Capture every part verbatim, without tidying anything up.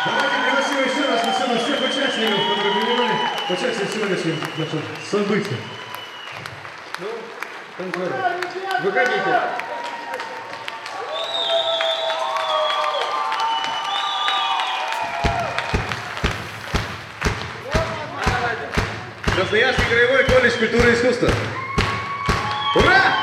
Давайте пригласим еще раз на сцену всех участников, которые принимали участие в сегодняшнем нашем событии. Ну, танцоры, выходите. Красноярский краевой колледж культуры и искусства. Ура!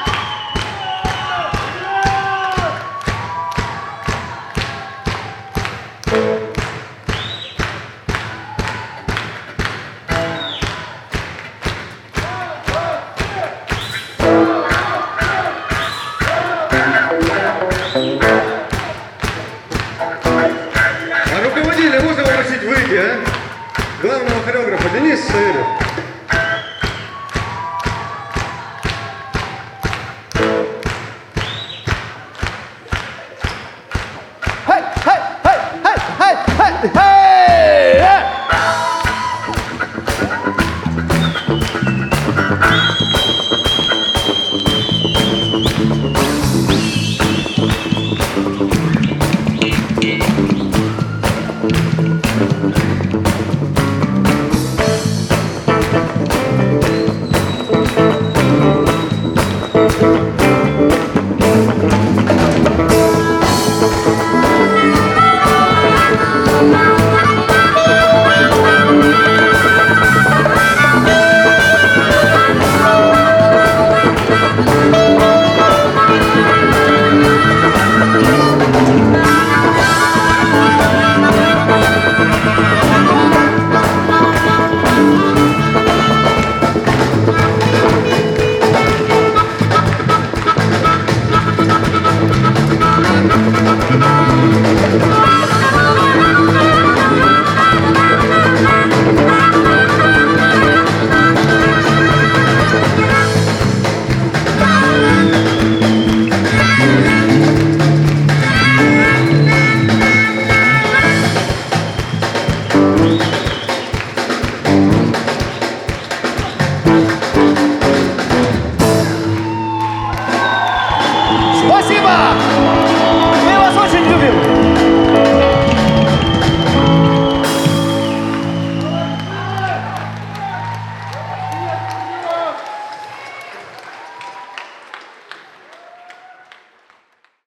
А руководителя можно попросить выйти, а? Главного хореографа Денис Савельев. Hey, hey, hey, hey, hey, hey, hey, hey! Thank you.